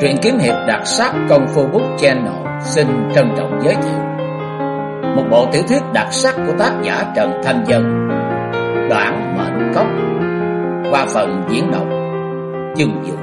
Truyện kiếm hiệp đặc sắc Công Phu Book Channel xin trân trọng giới thiệu một bộ tiểu thuyết đặc sắc của tác giả Trần Thanh Dân, Đoạn Mệnh Cốc, qua phần diễn đọc Dương Dược.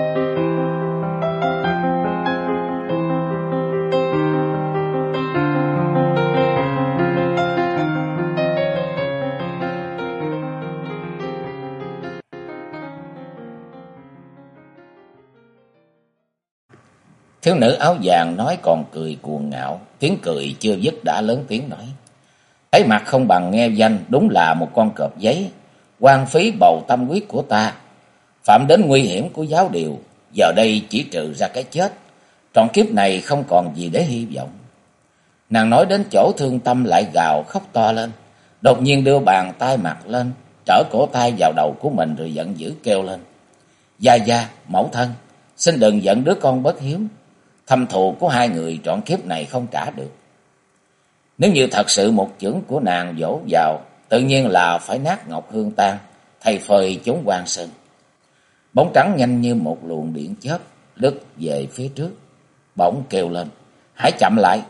Thiếu nữ áo vàng nói còn cười cuồng ngạo, tiếng cười chưa dứt đã lớn tiếng nói: "Thấy mặt không bằng nghe danh, đúng là một con cọp giấy, hoang phí bầu tâm huyết của ta, phạm đến nguy hiểm của giáo điều, giờ đây chỉ trừ ra cái chết, trọn kiếp này không còn gì để hy vọng." Nàng nói đến chỗ thương tâm lại gào khóc to lên, đột nhiên đưa bàn tay mặt lên, trở cổ tay vào đầu của mình rồi giận dữ kêu lên: "Gia gia, mẫu thân, xin đừng giận đứa con bất hiếu. Thâm thù của hai người trọn kiếp này không trả được." Nếu như thật sự một chưởng của nàng vỗ vào, tự nhiên là phải nát ngọc hương tan, thay phơi chốn quan sơn. Bóng trắng nhanh như một luồng điện chớp lướt về phía trước, bỗng kêu lên: "Hãy chậm lại!"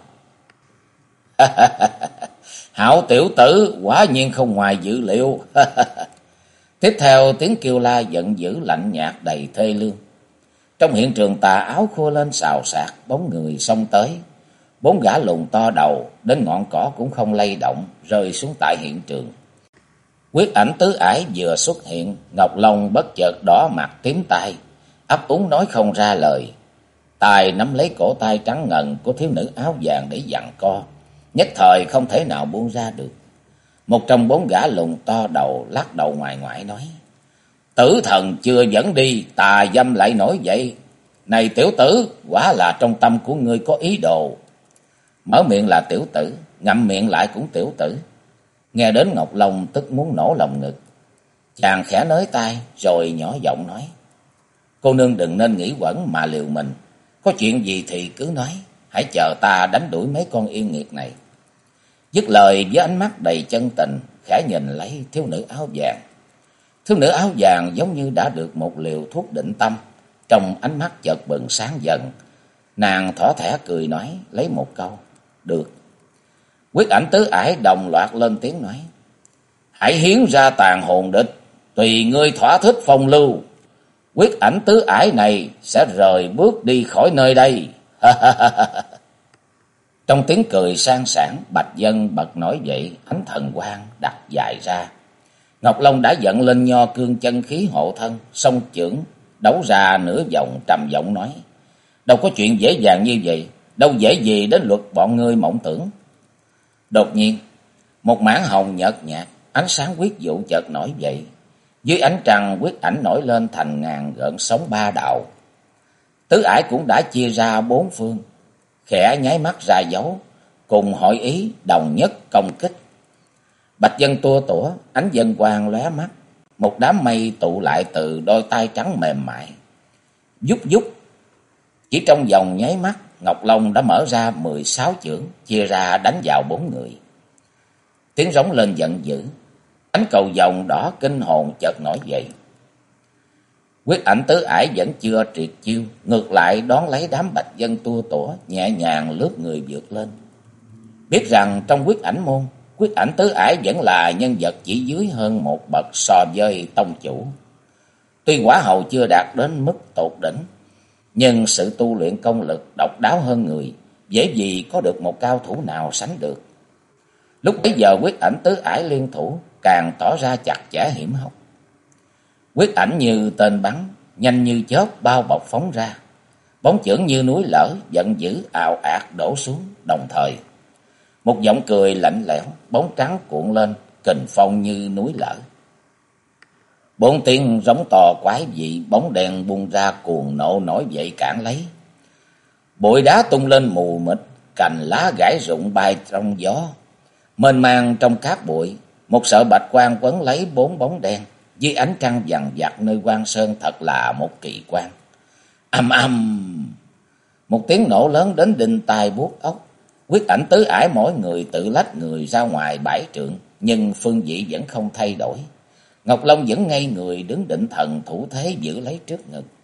"Hảo tiểu tử, quả nhiên không ngoài dự liệu." Tiếp theo tiếng kêu la giận dữ lạnh nhạt đầy thê lương. Trong hiện trường tà áo khua lên xào xạc, bóng người xông tới. Bốn gã lùn to đầu, đến ngọn cỏ cũng không lay động, rơi xuống tại hiện trường. Quyết ảnh tứ ải vừa xuất hiện, Ngọc Long bất chợt đỏ mặt tím tai, ấp úng nói không ra lời. Tài nắm lấy cổ tay trắng ngần của thiếu nữ áo vàng để giằng co, nhất thời không thể nào buông ra được. Một trong bốn gã lùn to đầu lắc đầu ngoài ngoại nói: "Tử thần chưa dẫn đi, tà dâm lại nổi dậy. Này tiểu tử, quả là trong tâm của ngươi có ý đồ." Mở miệng là tiểu tử, ngậm miệng lại cũng tiểu tử. Nghe đến Ngọc Long tức muốn nổ lòng ngực. Chàng khẽ nới tay rồi nhỏ giọng nói: "Cô nương đừng nên nghĩ quẩn mà liều mình. Có chuyện gì thì cứ nói, hãy chờ ta đánh đuổi mấy con yên nghiệt này." Dứt lời với ánh mắt đầy chân tình, khẽ nhìn lấy thiếu nữ áo vàng. Thiếu nữ áo vàng giống như đã được một liều thuốc định tâm, trong ánh mắt chợt bừng sáng dần. Nàng thỏ thẻ cười nói lấy một câu: "Được." Quyết ảnh tứ ải đồng loạt lên tiếng nói: "Hãy hiến ra tàn hồn địch, tùy ngươi thỏa thích phong lưu. Quyết ảnh tứ ải này sẽ rời bước đi khỏi nơi đây." Trong tiếng cười sang sảng, Bạch Dân bật nổi dậy, ánh thần quang đặt dài ra. Ngọc Long đã giận lên nho cương chân khí hộ thân, song chưởng đấu ra nửa vòng, trầm giọng nói: "Đâu có chuyện dễ dàng như vậy, đâu dễ gì đến luật bọn ngươi mộng tưởng." Đột nhiên, một mảng hồng nhợt nhạt, ánh sáng quyết vụ chợt nổi dậy. Dưới ánh trăng, quyết ảnh nổi lên thành ngàn gợn sóng ba đạo. Tứ ải cũng đã chia ra bốn phương, khẽ nháy mắt ra dấu, cùng hội ý đồng nhất công kích. Bạch Dân tua tủa, ánh dân quang lóe mắt, một đám mây tụ lại từ đôi tay trắng mềm mại. Vút vút, chỉ trong vòng nháy mắt, Ngọc Long đã mở ra 16 chưởng, chia ra đánh vào bốn người. Tiếng rống lên giận dữ, ánh cầu vồng đỏ kinh hồn chợt nổi dậy. Quyết ảnh tứ ải vẫn chưa triệt chiêu, ngược lại đón lấy đám Bạch Dân tua tủa, nhẹ nhàng lướt người vượt lên. Biết rằng trong quyết ảnh môn, quyết ảnh tứ ải vẫn là nhân vật chỉ dưới hơn một bậc so với tông chủ. Tuy quả hầu chưa đạt đến mức tột đỉnh, nhưng sự tu luyện công lực độc đáo hơn người, dễ gì có được một cao thủ nào sánh được. Lúc bấy giờ quyết ảnh tứ ải liên thủ càng tỏ ra chặt chẽ hiểm hóc. Quyết ảnh như tên bắn, nhanh như chớp bao bọc phóng ra, bóng chưởng như núi lở, giận dữ ào ạt đổ xuống. Đồng thời, một giọng cười lạnh lẽo, bóng trắng cuộn lên, kình phong như núi lở. Bốn tiếng rống to quái dị, bóng đen bung ra cuồng nộ nổi dậy cản lấy. Bụi đá tung lên mù mịt, cành lá gãy rụng bay trong gió. Mênh mang trong cát bụi, một sợi bạch quang quấn lấy bốn bóng đen, dưới ánh trăng vằn vặt nơi quan sơn thật là một kỳ quan. Ầm ầm, một tiếng nổ lớn đến đinh tai buốt óc. Quyết ảnh tứ ải mỗi người tự lách người ra ngoài bãi trượng, nhưng phương vị vẫn không thay đổi. Ngọc Long vẫn ngây người đứng định thần thủ thế giữ lấy trước ngực.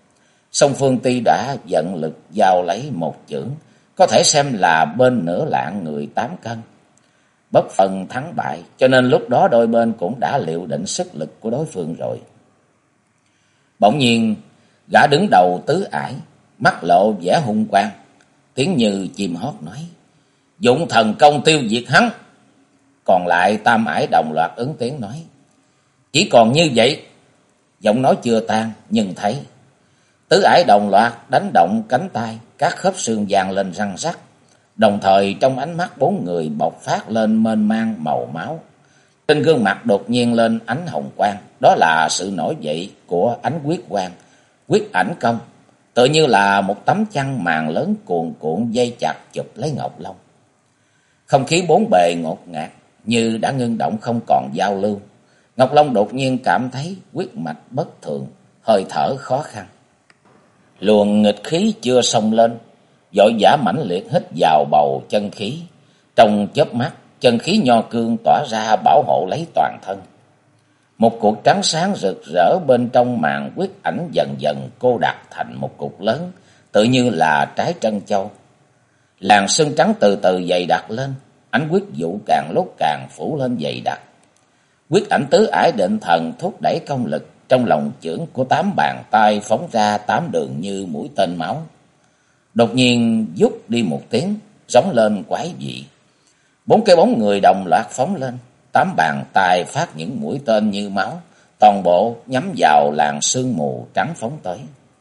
Song phương tuy đã vận lực giao lấy một chưởng, có thể xem là bên nửa lạng người 8 cân. Bất phân thắng bại, cho nên lúc đó đôi bên cũng đã liệu định sức lực của đối phương rồi. Bỗng nhiên, gã đứng đầu tứ ải, mắt lộ vẻ hung quang, tiếng như chim hót nói: "Dụng thần công tiêu diệt hắn." Còn lại tam ải đồng loạt ứng tiếng nói: "Chỉ còn như vậy." Giọng nói chưa tan, nhưng thấy tứ ải đồng loạt đánh động cánh tay, các khớp xương vang lên răng rắc. Đồng thời trong ánh mắt bốn người bộc phát lên mênh mang màu máu. Trên gương mặt đột nhiên lên ánh hồng quang, đó là sự nổi dậy của ánh huyết quang, huyết ảnh công, tự như là một tấm chăn màn lớn cuồn cuộn dây chặt chụp lấy Ngọc Long. Không khí bốn bề ngột ngạt, như đã ngưng động không còn giao lưu. Ngọc Long đột nhiên cảm thấy huyết mạch bất thường, hơi thở khó khăn. Luồng nghịch khí chưa xông lên, vội vã mãnh liệt hít vào bầu chân khí. Trong chớp mắt, chân khí nho cương tỏa ra bảo hộ lấy toàn thân. Một cột trắng sáng rực rỡ bên trong màn huyết ảnh dần dần cô đặc thành một cục lớn, tự như là trái trân châu. Làn sương trắng từ từ dày đặc lên, ánh huyết vụ càng lúc càng phủ lên dày đặc. Huyết ảnh tứ ải định thần thúc đẩy công lực, trong lòng chưởng của 8 bàn tay phóng ra 8 đường như mũi tên máu. Đột nhiên vút đi một tiếng, giống lên quái dị. 4 cái bóng người đồng loạt phóng lên, 8 bàn tay phát những mũi tên như máu, toàn bộ nhắm vào làn sương mù trắng phóng tới.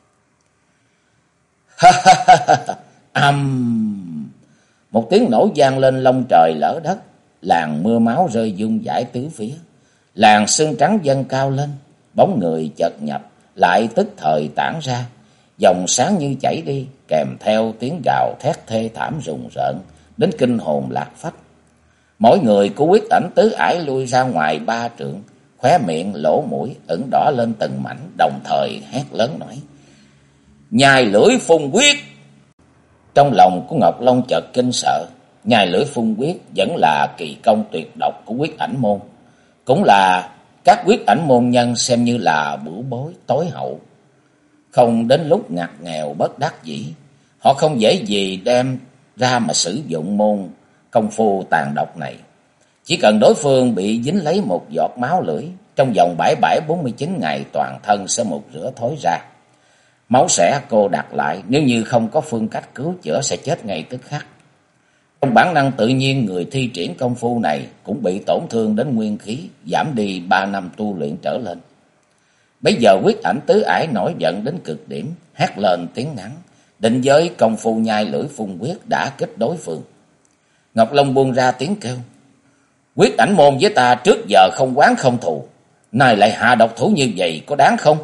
Một tiếng nổ vang lên lông trời lở đất, làn mưa máu rơi vung vãi tứ phía. Làn sương trắng dâng cao lên, bóng người chợt nhập, lại tức thời tản ra, dòng sáng như chảy đi, kèm theo tiếng gào thét thê thảm rùng rợn, đến kinh hồn lạc phách. Mỗi người của huyết ảnh tứ ải lui ra ngoài 3 trượng, khóe miệng lỗ mũi ửng đỏ lên từng mảnh, đồng thời hét lớn nói: "Nhai lưỡi phun huyết!" Trong lòng của Ngọc Long chợt kinh sợ. Nhai lưỡi phun huyết vẫn là kỳ công tuyệt độc của huyết ảnh môn, cũng là các huyết ảnh môn nhân xem như là bửu bối tối hậu. Không đến lúc ngặt nghèo bất đắc dĩ, họ không dễ gì đem ra mà sử dụng môn công phu tàn độc này. Chỉ cần đối phương bị dính lấy một giọt máu lưỡi, trong vòng 4749 ngày toàn thân sẽ một rửa thối ra. Máu sẽ cô đặc lại, nếu như không có phương cách cứu chữa sẽ chết ngay tức khắc. Trong bản năng tự nhiên, người thi triển công phu này cũng bị tổn thương đến nguyên khí, giảm đi 3 năm tu luyện trở lên. Bây giờ huyết ảnh tứ ải nổi giận đến cực điểm, hét lên tiếng ngắn, định với công phu nhai lưỡi phun huyết đã kích đối phương. Ngọc Long buông ra tiếng kêu: "Huyết ảnh môn với ta trước giờ không oán không thù, nay lại hạ độc thủ như vậy có đáng không?"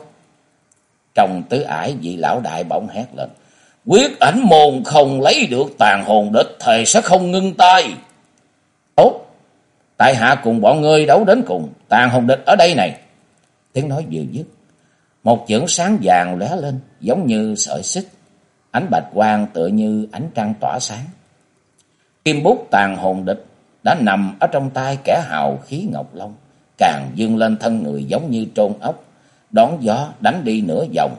Trong tứ ải, vị lão đại bỗng hét lên: "Huyết ảnh môn không lấy được tàn hồn địch thề sẽ không ngưng tay." "Tốt, tại hạ cùng bọn ngươi đấu đến cùng, tàn hồn địch ở đây này." Tiếng nói vừa dứt, một chưởng sáng vàng lóe lên, giống như sợi xích, ánh bạch quang tựa như ánh trăng tỏa sáng. Kim bút tàn hồn địch đã nằm ở trong tay kẻ hào khí Ngọc Long, càng dương lên thân người giống như trôn ốc, đón gió đánh đi nửa vòng.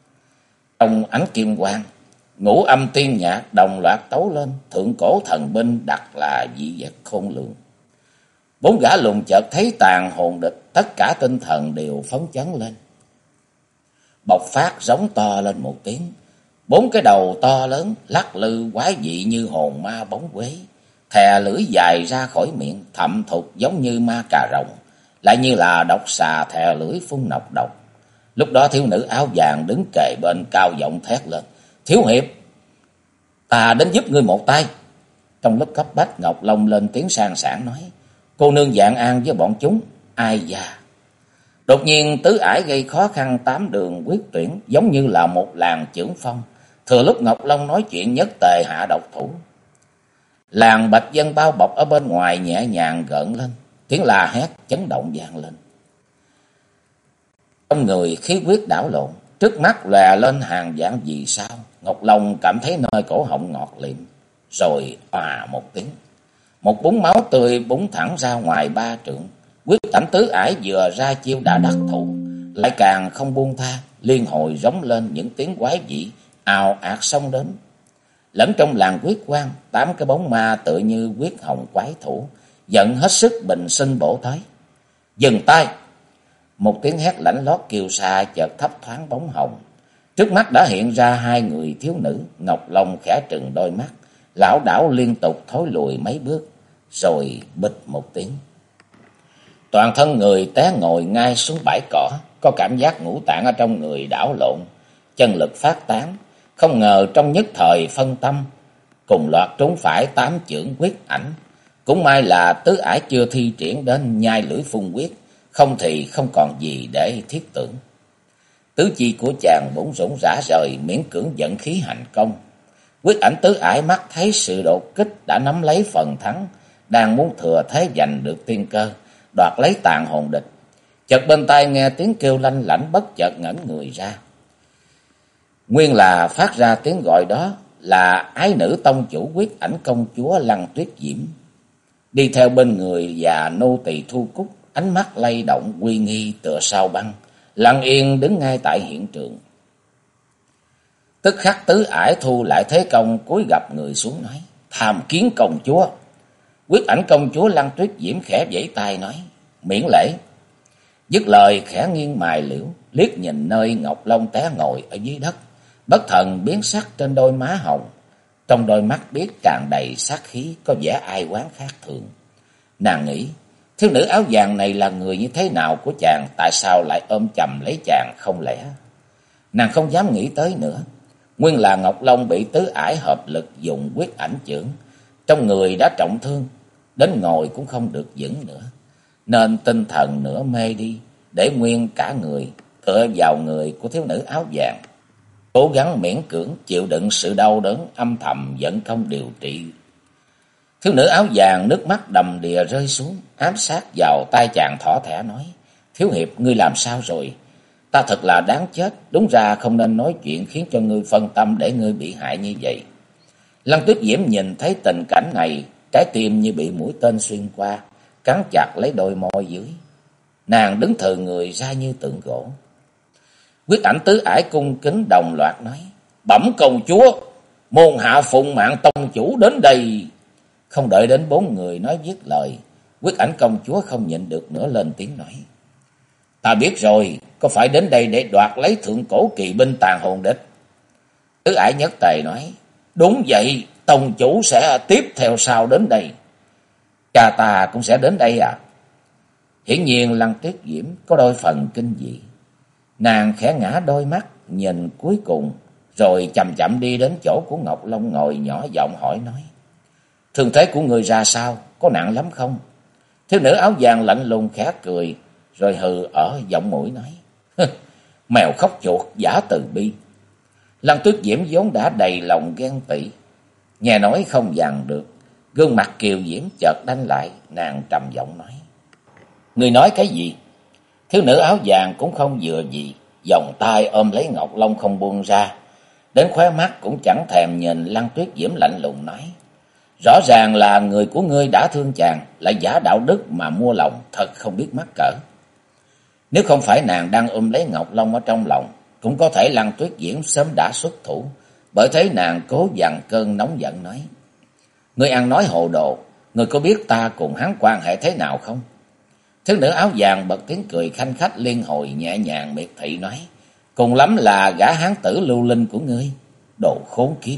Trong ánh kim quang, ngũ âm tiên nhạc đồng loạt tấu lên, thượng cổ thần binh đặt là dị vật khôn lường. 4 gã lùn chợt thấy tàn hồn địch, tất cả tinh thần đều phấn chấn lên, bộc phát giống to lên một tiếng. 4 cái đầu to lớn lắc lư quái dị như hồn ma bóng quế, thè lưỡi dài ra khỏi miệng, thậm thục giống như ma cà rồng, lại như là độc xà thè lưỡi phun nọc độc. Lúc đó thiếu nữ áo vàng đứng kề bên cao giọng thét lên: "Thiếu hiệp, ta đến giúp ngươi một tay." Trong lúc cấp bách, Ngọc Long lên tiếng sang sảng nói: "Cô nương vạn an với bọn chúng." Ai da! Đột nhiên tứ ải gây khó khăn 8 đường quyết tuyển, giống như là một làn chưởng phong. Thừa lúc Ngọc Long nói chuyện, nhất tề hạ độc thủ. Làn bạch dân bao bọc ở bên ngoài nhẹ nhàng gợn lên, tiếng la hét chấn động vang lên. Trong người khí huyết đảo lộn, trước mắt lòe lên hàng vạn vì sao. Ngọc Long cảm thấy nơi cổ họng ngọt liệm, rồi òa một tiếng, một búng máu tươi búng thẳng ra ngoài 3 trượng. Huyết ảnh tứ ải vừa ra chiêu đã đắc thủ, lại càng không buông tha, liên hồi rống lên những tiếng quái dị ào ạt xông đến. Lẫn trong làng quyết quan, 8 cái bóng ma tựa như quyết hồng quái thủ, giận hết sức bình sinh bổ tới. Dừng tay! Một tiếng hét lãnh lót kêu xa chợt thấp thoáng bóng hồng. Trước mắt đã hiện ra hai người thiếu nữ, Ngọc Long khẽ trừng đôi mắt, lảo đảo liên tục thối lùi mấy bước, rồi bịch một tiếng. Toàn thân người té ngồi ngay xuống bãi cỏ, có cảm giác ngũ tạng ở trong người đảo lộn, chân lực phát tán, không ngờ trong nhất thời phân tâm, cùng loạt trúng phải 8 chưởng quyết ảnh. Cũng may là tứ ải chưa thi triển đến nhai lưỡi phun quyết, không thì không còn gì để thiết tưởng. Tứ chi của chàng bủn rủn rã rời, miễn cưỡng dẫn khí hành công. Quyết ảnh tứ ải mắt thấy sự đột kích đã nắm lấy phần thắng, đang muốn thừa thế giành được tiên cơ, đoạt lấy tàn hồn địch. Chợt bên tai nghe tiếng kêu lanh lảnh, bất chợt ngẩn người ra. Nguyên là phát ra tiếng gọi đó là ái nữ tông chủ Quyết ảnh công chúa Lăng Tuyết Diễm. Đi theo bên người và nô tỳ Thu Cúc, ánh mắt lay động uy nghi tựa sao băng, lặng yên đứng ngay tại hiện trường. Tức khắc tứ ải thu lại thế công, cúi gập người xuống nói: "Tham kiến công chúa." Quyết ảnh công chúa Lăng Tuyết Diễm khẽ vẫy tay nói: "Miễn lễ." Dứt lời khẽ nghiêng mài liễu, liếc nhìn nơi Ngọc Long té ngồi ở dưới đất, bất thần biến sắc trên đôi má hồng, trong đôi mắt biết tràn đầy sát khí, có vẻ ai oán khác thường. Nàng nghĩ, thiếu nữ áo vàng này là người như thế nào của chàng, tại sao lại ôm chầm lấy chàng không lẽ? Nàng không dám nghĩ tới nữa. Nguyên là Ngọc Long bị tứ ải hợp lực dùng quyết ảnh chưởng, trong người đã trọng thương, đến ngồi cũng không được vững nữa, nên tinh thần nửa mê đi, để nguyên cả người tựa vào người của thiếu nữ áo vàng, cố gắng miễn cưỡng chịu đựng sự đau đớn, âm thầm dẫn công điều trị. Thiếu nữ áo vàng nước mắt đầm đìa rơi xuống, ám sát vào tay chàng thỏ thẻ nói: "Thiếu hiệp, ngươi làm sao rồi? Ta thật là đáng chết, đúng ra không nên nói chuyện khiến cho ngươi phân tâm để ngươi bị hại như vậy." Lăng Tuyết Diễm nhìn thấy tình cảnh này, trái tim như bị mũi tên xuyên qua, cắn chặt lấy đôi môi dưới. Nàng đứng thừ người ra như tượng gỗ. Quyết ảnh tứ ải cung kính đồng loạt nói: "Bẩm công chúa, môn hạ phụng mạng tông chủ đến đây." Không đợi đến 4 người nói dứt lời, Quyết ảnh công chúa không nhịn được nữa lên tiếng nói: "Ta biết rồi, có phải đến đây để đoạt lấy thượng cổ kỳ binh tàn hồn địch?" Tứ ải nhất tề nói: "Đúng vậy, tông chủ sẽ tiếp theo sau đến đây." "Cha ta cũng sẽ đến đây à?" Hiển nhiên Lăng Tuyết Diễm có đôi phần kinh dị. Nàng khẽ ngã đôi mắt nhìn cuối cùng, rồi chậm chậm đi đến chỗ của Ngọc Long ngồi, nhỏ giọng hỏi nói: "Thương thế của người ra sao, có nặng lắm không?" Thiếu nữ áo vàng lạnh lùng khẽ cười, rồi hừ ở giọng mũi nói: "Mèo khóc chuột giả từ bi." Lăng Tuyết Diễm vốn đã đầy lòng ghen tị, nghe nói không dằn được, gương mặt kiều diễm chợt đanh lại, nàng trầm giọng nói: "Người nói cái gì?" Thiếu nữ áo vàng cũng không vừa gì, vòng tay ôm lấy Ngọc Long không buông ra, đến khóe mắt cũng chẳng thèm nhìn Lăng Tuyết Diễm, lạnh lùng nói: "Rõ ràng là người của ngươi đã thương chàng, lại giả đạo đức mà mua lòng, thật không biết mắc cỡ." Nếu không phải nàng đang ôm lấy Ngọc Long ở trong lòng, cũng có thể Lăng Tuyết Diễm sớm đã xuất thủ, bởi thế nàng cố dằn cơn nóng giận nói: "Ngươi ăn nói hồ đồ, ngươi có biết ta cùng hắn quan hệ thế nào không?" Thiếu nữ áo vàng bật tiếng cười khanh khách liên hồi, nhẹ nhàng miệt thị nói: "Cùng lắm là gã hán tử lưu linh của ngươi, đồ khốn kiếp."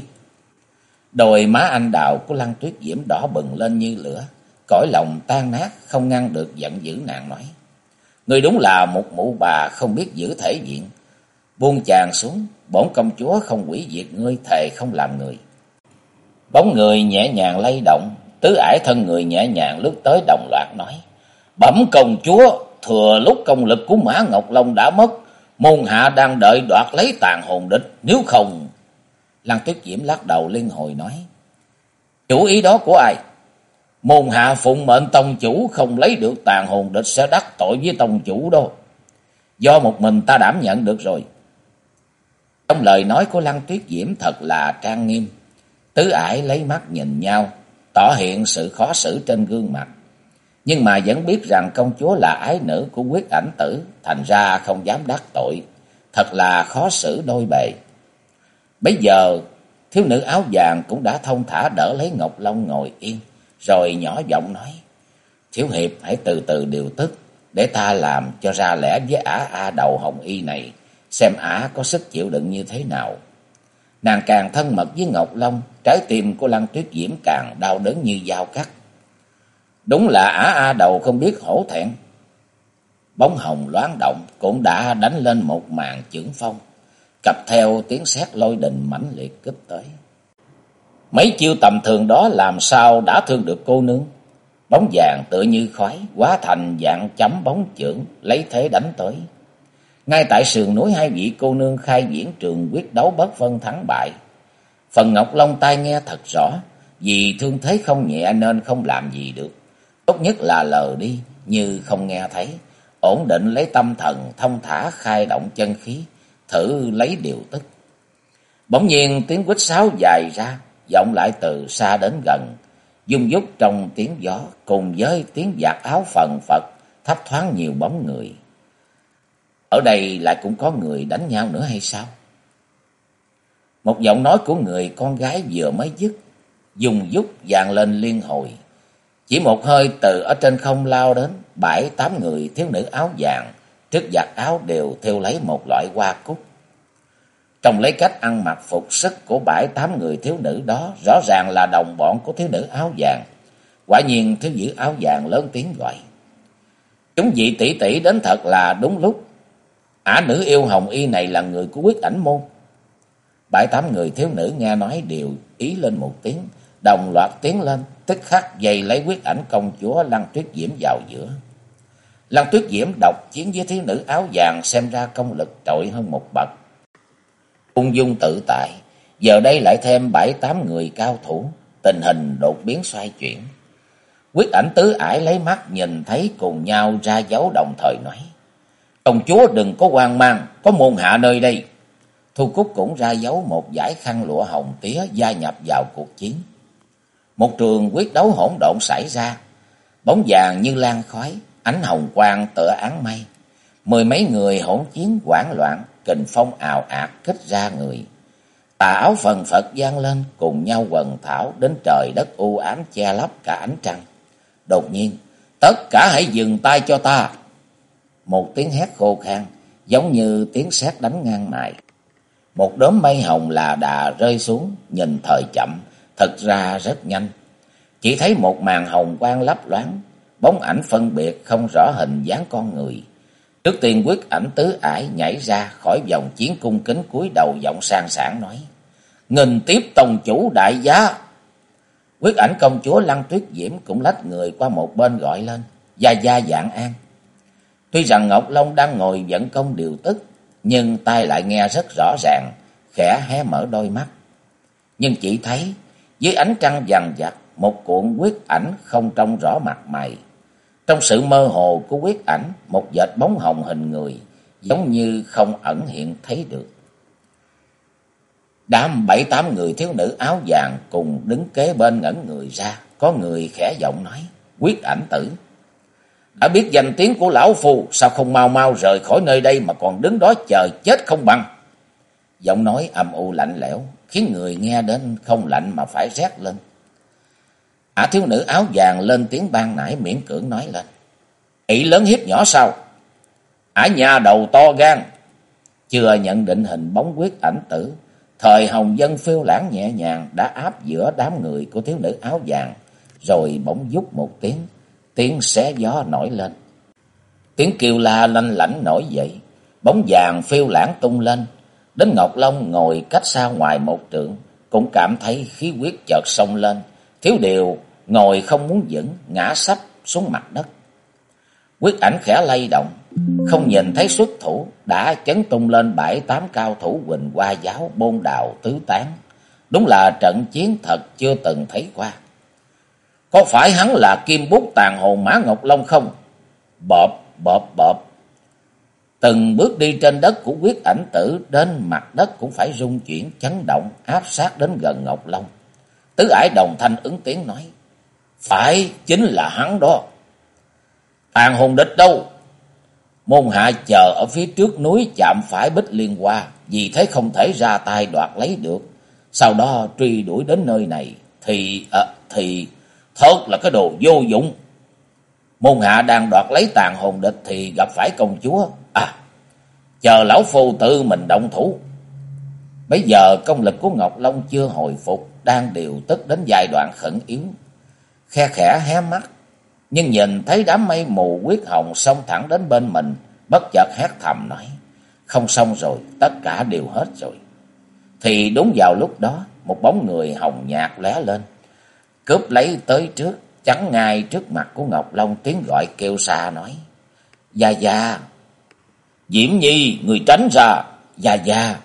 Đôi má anh đào của Lăng Tuyết Diễm đỏ bừng lên như lửa, cõi lòng tan nát, không ngăn được giận dữ. Nàng nói: "Ngươi đúng là một mụ bà không biết giữ thể diện. Buông chàng xuống, bổn công chúa không hủy diệt ngươi, thề không làm người." Bóng người nhẹ nhàng lay động, tứ ải thân người nhẹ nhàng lướt tới, đồng loạt nói: "Bẩm công chúa, thừa lúc công lực của Mã Ngọc Long đã mất, môn hạ đang đợi đoạt lấy tàn hồn địch, nếu không..." Lăng Tuyết Diễm lắc đầu liên hồi nói: "Chủ ý đó của ai? Môn hạ phụng mệnh tông chủ, không lấy được tàn hồn địch sẽ đắc tội với tông chủ đó. Do một mình ta đảm nhận được rồi." Trong lời nói của Lăng Tuyết Diễm thật là trang nghiêm. Tứ ải lấy mắt nhìn nhau, tỏ hiện sự khó xử trên gương mặt. nhưng mà vẫn biết rằng công chúa là ái nữ của Quyết Ảnh Tử, thành ra không dám đắc tội, thật là khó xử đôi bề. Bấy giờ thiếu nữ áo vàng cũng đã thông thả đỡ lấy Ngọc Long ngồi yên, rồi nhỏ giọng nói: "Thiếu hiệp hãy từ từ điều tức, để ta làm cho ra lẽ với ả đầu hồng y này, xem ả có sức chịu đựng như thế nào." Nàng càng thân mật với Ngọc Long, trái tim của Lăng Tuyết Diễm càng đau đớn như dao cắt. Đúng là ả đầu không biết hổ thẹn. Bóng hồng loáng động cũng đã đánh lên một màn chưởng phong, cặp theo tiếng sét lôi đình mãnh liệt kích tới. Mấy chiêu tầm thường đó làm sao đã thương được cô nương. Bóng vàng tựa như khói hóa thành dạng chấm bóng chưởng, lấy thế đánh tới. Ngay tại sườn núi, hai vị cô nương khai diễn trường quyết đấu bất phân thắng bại. Phần Ngọc Long tai nghe thật rõ, vì thương thế không nhẹ nên không làm gì được. Tốt nhất là lờ đi như không nghe thấy, ổn định lấy tâm thần, thông thả khai động chân khí, thử lấy điều tức. Bỗng nhiên tiếng huýt sáo dài ra, vọng lại từ xa đến gần, dung dút trong tiếng gió, cùng với tiếng giạt áo phần phật, thấp thoáng nhiều bóng người. Ở đây lại cũng có người đánh nhau nữa hay sao? Một giọng nói của người con gái vừa mới dứt, dùng dút vang lên liên hồi. Chỉ một hơi từ ở trên không lao đến 7-8 người thiếu nữ áo vàng, trước vạt áo đều thêu lấy một loại hoa cúc. Trong lấy cách ăn mặc phục sức của 7-8 người thiếu nữ đó, rõ ràng là đồng bọn của thiếu nữ áo vàng. Quả nhiên thiếu nữ áo vàng lớn tiếng gọi: "Chúng vị tỷ tỷ đến thật là đúng lúc. Ả nữ yêu hồng y này là người của Quyết Ảnh môn." 7-8 người thiếu nữ nghe nói đều ý lên một tiếng, đồng loạt tiến lên, tức khắc giày lấy Quyết Ảnh công chúa Lăng Tuyết Diễm vào giữa. Lăng Tuyết Diễm độc chiến với thiếu nữ áo vàng xem ra công lực trội hơn một bậc, ung dung tự tại. Giờ đây lại thêm 7-8 người cao thủ, tình hình đột biến xoay chuyển. Quyết Ảnh tứ ải lấy mắt nhìn thấy cùng nhau ra dấu, đồng thời nói: "Công chúa đừng có hoang mang, có môn hạ nơi đây." Thu Cúc cũng ra dấu một dải khăn lụa hồng tía gia nhập vào cuộc chiến. Một trường quyết đấu hỗn độn xảy ra, bóng vàng như lan khói, ánh hồng quang tựa áng mây. 10 mấy người hỗn chiến hoảng loạn, kình phong ào ạt kích ra người. Tà áo phần phật vang lên, cùng nhau quần thảo đến trời đất u ám che lấp cả ánh trăng. Đột nhiên, "Tất cả hãy dừng tay cho ta!" Một tiếng hét khô khan, giống như tiếng sét đánh ngang mài. Một đốm mây hồng là đà rơi xuống, nhìn thời chậm, thật ra rất nhanh. Chỉ thấy một màn hồng quang lấp loáng, bóng ảnh phân biệt không rõ hình dáng con người. Trước tiên Quyết Ảnh tứ ải nhảy ra khỏi vòng chiến, cung kính cúi đầu, giọng sang sảng nói: "Nghênh tiếp tông chủ đại giá." Quyết Ảnh công chúa Lăng Tuyết Diễm cũng lách người qua một bên gọi lên: "Gia gia vạn an." Tuy rằng Ngọc Long đang ngồi vận công điều tức, nhưng tai lại nghe rất rõ ràng, khẽ hé mở đôi mắt. Nhưng chỉ thấy dưới ánh trăng vằn vặt, một cuộn quyết ảnh không trông rõ mặt mày. Trong sự mơ hồ của quyết ảnh, một vệt bóng hồng hình người, giống như không ẩn hiện thấy được. Đám 7-8 người thiếu nữ áo vàng cùng đứng kế bên ngẩn người ra, có người khẽ giọng nói: "Quyết Ảnh tử, đã biết danh tiếng của lão phu, sao không mau mau rời khỏi nơi đây mà còn đứng đó chờ chết không bằng?" Giọng nói âm u lạnh lẽo, khiến người nghe đến không lạnh mà phải rét lên. Thiếu nữ áo vàng lên tiếng ban nãy miễn cưỡng nói lên: "Ỷ lớn hiếp nhỏ sao? Nhà đầu to gan." Chưa nhận định hình bóng Quyết Ảnh tử, thời hồng dân phiêu lãng nhẹ nhàng đã áp giữa đám người của thiếu nữ áo vàng, rồi bỗng vút một tiếng, tiếng xé gió nổi lên. Tiếng kêu la lanh lảnh nổi dậy, bóng vàng phiêu lãng tung lên. Đến Ngọc Long ngồi cách xa ngoài một trượng, cũng cảm thấy khí huyết chợt xông lên. Thiếu điều ngồi không muốn vững, ngã sấp xuống mặt đất. Quyết Ảnh khẽ lay động, không nhìn thấy xuất thủ, đã chấn tung lên 7-8 cao thủ huỳnh hoa giáo, bôn đào tứ tán. Đúng là trận chiến thật chưa từng thấy qua. Có phải hắn là kim bút tàn hồn Mã Ngọc Long không? Bộp, bộp, bộp. Từng bước đi trên đất của Quyết Ảnh tử, đến mặt đất cũng phải rung chuyển chấn động, áp sát đến gần Ngọc Long. Tứ ải đồng thanh ứng tiếng nói: "Phải, chính là hắn đó." Tàn hồn địch đâu? Môn hạ chờ ở phía trước núi chạm phải Bích Liên Hoa, vì thế không thể ra tay đoạt lấy được. Sau đó truy đuổi đến nơi này thì thật là cái đồ vô dụng. Môn hạ đang đoạt lấy tàn hồn địch thì gặp phải công chúa. Chờ lão phu tự mình động thủ. Bây giờ công lực của Ngọc Long chưa hồi phục, đang điều tức đến giai đoạn khẩn yếu. Khe khẽ hé mắt, nhưng nhìn thấy đám mây mù huyết hồng xông thẳng đến bên mình, bất chợt hét thầm nói: không xong rồi, tất cả đều hết rồi. Thì đúng vào lúc đó, một bóng người hồng nhạt lóe lên, cướp lấy tới trước, chắn ngay trước mặt của Ngọc Long, tiếng gọi kêu xa nói: Gia Gia. Diễm Nhi, người tránh ra. Gia Gia,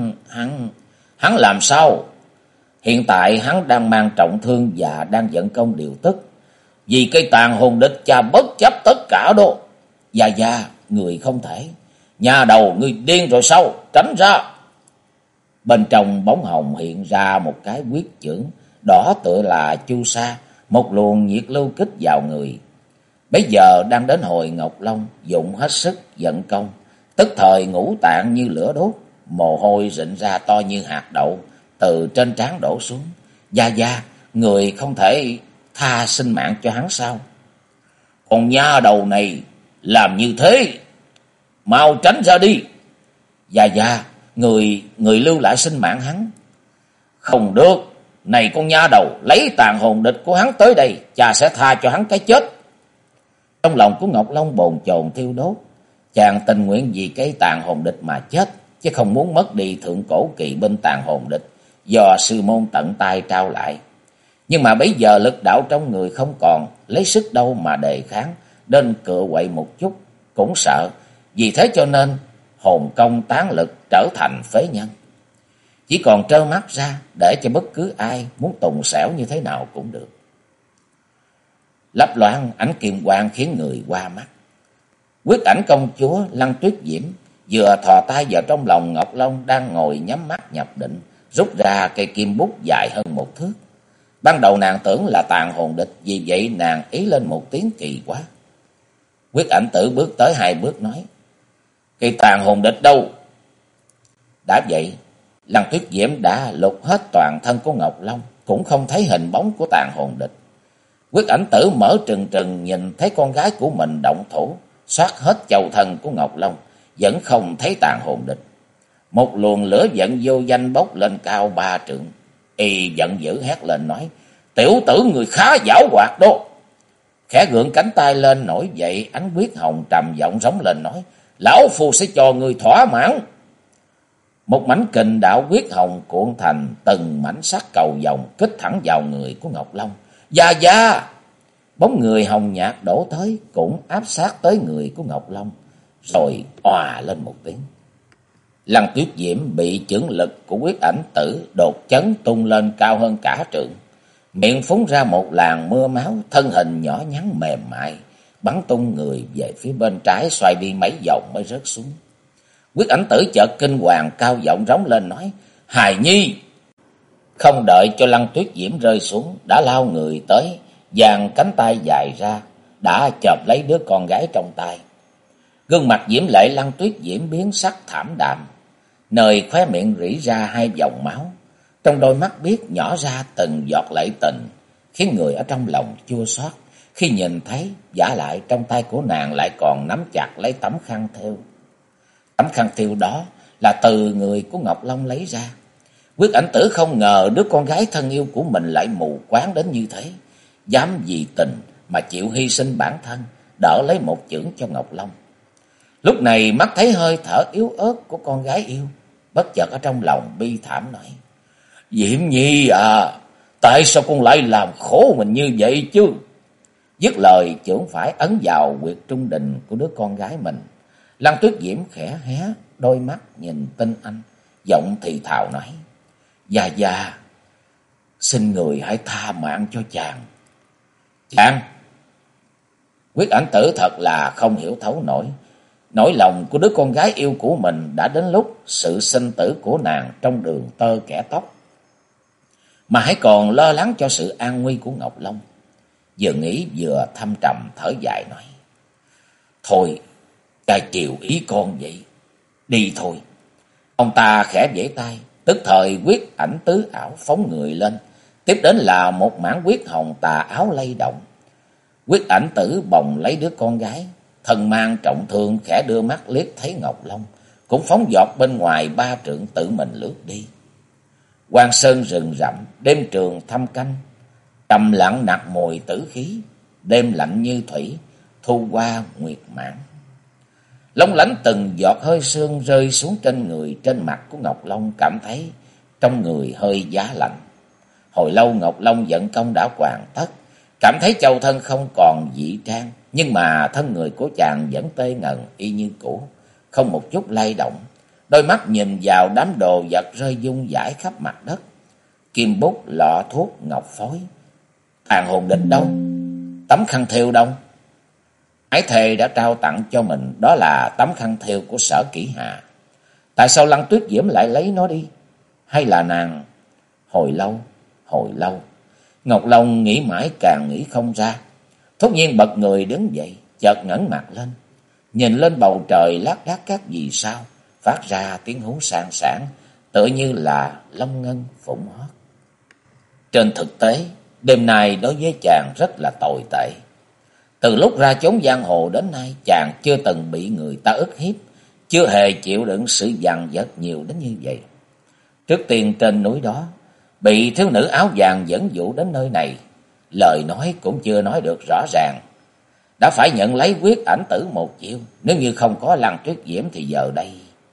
hắn làm sao? Hiện tại hắn đang mang trọng thương và đang vận công điều tức. Vì cây tàn hồn địch cha bất chấp tất cả đó. Gia Gia, người không thể. Nhà đầu, người điên rồi sao? Tránh ra. Bên trong bóng hồng hiện ra một cái quyết chưởng đỏ tựa là chu sa, một luồng nhiệt lưu kích vào người. Bây giờ đang đến hồi Ngọc Long dụng hết sức vận công, tức thời ngũ tạng như lửa đốt, mồ hôi rịn ra to như hạt đậu từ trên trán đổ xuống. Gia Gia, người không thể tha sinh mạng cho hắn sao? Còn nha đầu này làm như thế, mau tránh ra đi. Gia Gia, người lưu lại sinh mạng hắn. Không được, này con nha đầu, lấy tàn hồn địch của hắn tới đây, cha sẽ tha cho hắn cái chết. Trong lòng của Ngọc Long bồn chồn thiêu đốt, chàng tình nguyện vì cái tàn hồn địch mà chết, chứ không muốn mất đi thượng cổ kỳ binh tàn hồn địch do sư môn tận tay trao lại. Nhưng mà bây giờ lực đạo trong người không còn, lấy sức đâu mà đề kháng, nên cựa quậy một chút cũng sợ. Vì thế cho nên hồn công tán lực, trở thành phế nhân. Chỉ còn trơ mắt ra để cho bất cứ ai muốn tùng xẻo như thế nào cũng được. Lấp loáng ánh kim quang khiến người qua mắt. Quyết ảnh công chúa Lăng Tuyết Diễm vừa thò tay vào trong lòng Ngọc Long đang ngồi nhắm mắt nhập định, rút ra cây kim bút dài hơn một thước. Ban đầu nàng tưởng là tàn hồn địch, vì vậy nàng ý lên một tiếng kỳ quá. Quyết ảnh tử bước tới 2 bước nói: Cây tàn hồn địch đâu? Đã vậy, Lăng Tuyết Diễm đã lục hết toàn thân của Ngọc Long, cũng không thấy hình bóng của tàn hồn địch. Quyết ảnh tử mở trừng trừng nhìn thấy con gái của mình động thủ, soát hết châu thân của Ngọc Long, vẫn không thấy tàn hồn địch. Một luồng lửa giận vô danh bốc lên cao 3 trượng. Y giận dữ hét lên nói: Tiểu tử người khá giảo hoạt đó. Khẽ gượng cánh tay lên nổi dậy, ánh huyết hồng trầm giọng rống lên nói: Lão phu sẽ cho người thỏa mãn. Một mảnh kình đạo huyết hồng cuộn thành từng mảnh sắc cầu vồng, kích thẳng vào người của Ngọc Long. Gia Gia! Bóng người hồng nhạt đổ tới, cũng áp sát tới người của Ngọc Long, rồi òa lên một tiếng. Lăng Tuyết Diễm bị chưởng lực của quyết ảnh tử đột chấn tung lên cao hơn cả trượng, miệng phúng ra một làn mưa máu, thân hình nhỏ nhắn mềm mại bắn tung người về phía bên trái, xoay đi mấy vòng mới rớt xuống. Quyết ảnh tử chợt kinh hoàng, cao giọng rống lên nói: Hài Nhi! Không đợi cho Lăng Tuyết Diễm rơi xuống, đã lao người tới, giang cánh tay dài ra, đã chộp lấy đứa con gái trong tay. Gương mặt diễm lệ Lăng Tuyết Diễm biến sắc thảm đạm, nơi khóe miệng rỉ ra 2 dòng máu, trong đôi mắt biếc nhỏ ra từng giọt lệ tình, khiến người ở trong lòng chua xót khi nhìn thấy. Vả lại trong tay của nàng lại còn nắm chặt lấy tấm khăn thêu. Tấm khăn thêu đó là từ người của Ngọc Long lấy ra. Quyết ảnh tử không ngờ đứa con gái thân yêu của mình lại mù quáng đến như thế, dám vì tình mà chịu hy sinh bản thân, đỡ lấy một chưởng cho Ngọc Long. Lúc này mắt thấy hơi thở yếu ớt của con gái yêu, bất chợt ở trong lòng bi thảm nói: Diễm Nhi à, tại sao con lại làm khổ mình như vậy chứ? Dứt lời, chưởng phải ấn vào huyệt trung đình của đứa con gái mình. Lăng Tuyết Diễm khẽ hé đôi mắt nhìn tinh anh, giọng thì thào nói: Gia Gia, xin người hãy tha mạng cho chàng. Chàng? Quyết ảnh tử thật là không hiểu thấu nổi. Nỗi lòng của đứa con gái yêu của mình đã đến lúc sự sinh tử của nàng trong đường tơ kẻ tóc, mà hãy còn lo lắng cho sự an nguy của Ngọc Long. Vừa nghĩ vừa thâm trầm thở dài nói: Thôi, cha chiều ý con vậy. Đi thôi. Ông ta khẽ vẫy tay, tức thời quyết ảnh tứ ảo phóng người lên. Tiếp đến là một mảng huyết hồng tà áo lay động. Quyết ảnh tử bồng lấy đứa con gái, thân mang trọng thương, khẽ đưa mắt liếc thấy Ngọc Long, cũng phóng giọt bên ngoài 3 trượng tự mình lướt đi. Quang sơn rừng rậm, đêm trường thăm canh, trầm lặng nặc mùi tử khí, đêm lạnh như thủy, thu qua nguyệt mãn. Lóng lánh từng giọt hơi sương rơi xuống trên người, trên mặt của Ngọc Long, cảm thấy trong người hơi giá lạnh. Hồi lâu Ngọc Long vận công đã hoàn tất, cảm thấy châu thân không còn dị trang, nhưng mà thân người của chàng vẫn tê ngần y như cũ, không một chút lay động. Đôi mắt nhìn vào đám đồ vật rơi vung vãi khắp mặt đất. Kim bút, lọ thuốc, ngọc phối. Tàn hồn địch đâu? Tấm khăn thêu đâu? Ái thề đã trao tặng cho mình, đó là tấm khăn thêu của Sở Kỷ Hà. Tại sao Lăng Tuyết Diễm lại lấy nó đi? Hay là nàng? Hồi lâu, Ngọc Long nghĩ mãi càng nghĩ không ra. Thốt nhiên bật người đứng dậy, chợt ngẩng mặt lên, nhìn lên bầu trời lác đác các vì sao, phát ra tiếng hú sang sảng, tựa như là long ngân phụng hót. Trên thực tế, đêm nay đối với chàng rất là tồi tệ. Từ lúc ra chốn giang hồ đến nay, chàng chưa từng bị người ta ức hiếp, chưa hề chịu đựng sự dằn vặt nhiều đến như vậy. Trước tiên trên núi đó, bị thiếu nữ áo vàng dẫn dụ đến nơi này, lời nói cũng chưa nói được rõ ràng, đã phải nhận lấy quyết ảnh tử một chiêu. Nếu như không có Lăng Tuyết Diễm thì giờ đây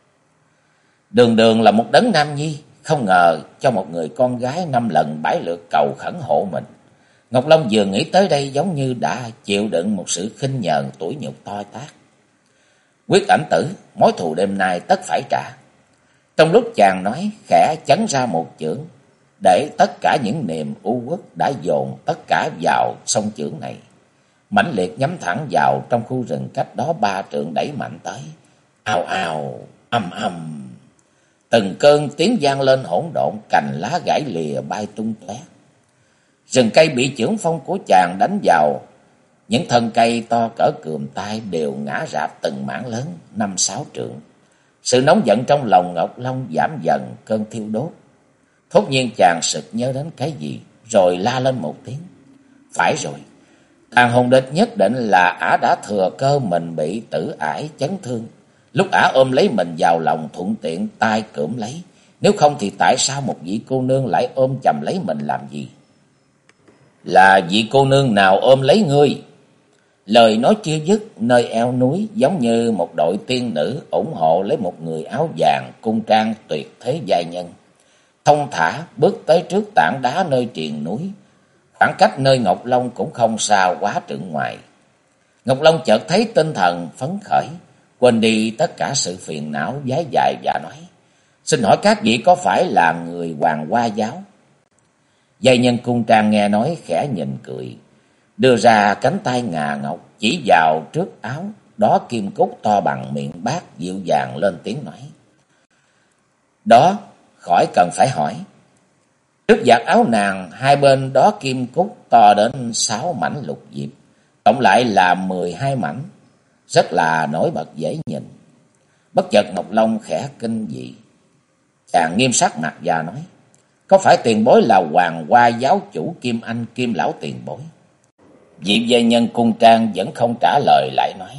đường đường là một đấng nam nhi, không ngờ cho một người con gái 5 lần 7 lượt cầu khẩn hộ mình. Ngọc Long vừa nghĩ tới đây giống như đã chịu đựng một sự khinh nhờn tủi nhục to tát. Quyết ảnh tử, mối thù đêm nay tất phải trả. Trong lúc chàng nói, khẽ chấn ra một chưởng, để tất cả những niềm u uất đã dồn tất cả vào song chưởng này, mãnh liệt nhắm thẳng vào trong khu rừng cách đó 3 trượng, đẩy mạnh tới. Ào ào, âm âm, từng cơn tiếng vang lên hỗn độn, cành lá gãy lìa bay tung tóe. Rừng cây bị chưởng phong của chàng đánh vào, những thân cây to cỡ cườm tay đều ngã rạp từng mảng lớn 5-6 trượng. Sự nóng giận trong lòng Ngọc Long giảm dần cơn thiêu đốt. Thốt nhiên chàng sực nhớ đến cái gì, rồi la lên một tiếng. Phải rồi, tàn hồn địch nhất định là ả đã thừa cơ mình bị tử ải chấn thương, lúc ả ôm lấy mình vào lòng thuận tiện tay cưỡm lấy. Nếu không thì tại sao một vị cô nương lại ôm chầm lấy mình làm gì? Là vị cô nương nào ôm lấy ngươi? Lời nói chưa dứt, nơi eo núi giống như một đội tiên nữ ủng hộ lấy một người áo vàng cung trang tuyệt thế giai nhân, thông thả bước tới trước tảng đá nơi triền núi. Khoảng cách nơi Ngọc Long cũng không xa quá trượng ngoài. Ngọc Long chợt thấy tinh thần phấn khởi, quên đi tất cả sự phiền não dái dài và nói: Xin hỏi các vị có phải là người Hoàng Hoa giáo? Giai nhân cung trang nghe nói khẽ nhìn cười, đưa ra cánh tay ngà ngọc chỉ vào trước áo đó kim cúc to bằng miệng bát, dịu dàng lên tiếng nói: Đó, khỏi cần phải hỏi. Trước vạt áo nàng, hai bên đó kim cúc to đến 6 mảnh lục diệp, cộng lại là 12 mảnh, rất là nổi bật dễ nhìn. Bất chợt Ngọc Long khẽ kinh dị, chàng nghiêm sắc mặt và nói: Có phải tiền bối là Hoàng Hoa giáo chủ Kim Anh Kim lão tiền bối? Vị giai nhân cung trang vẫn không trả lời, lại nói: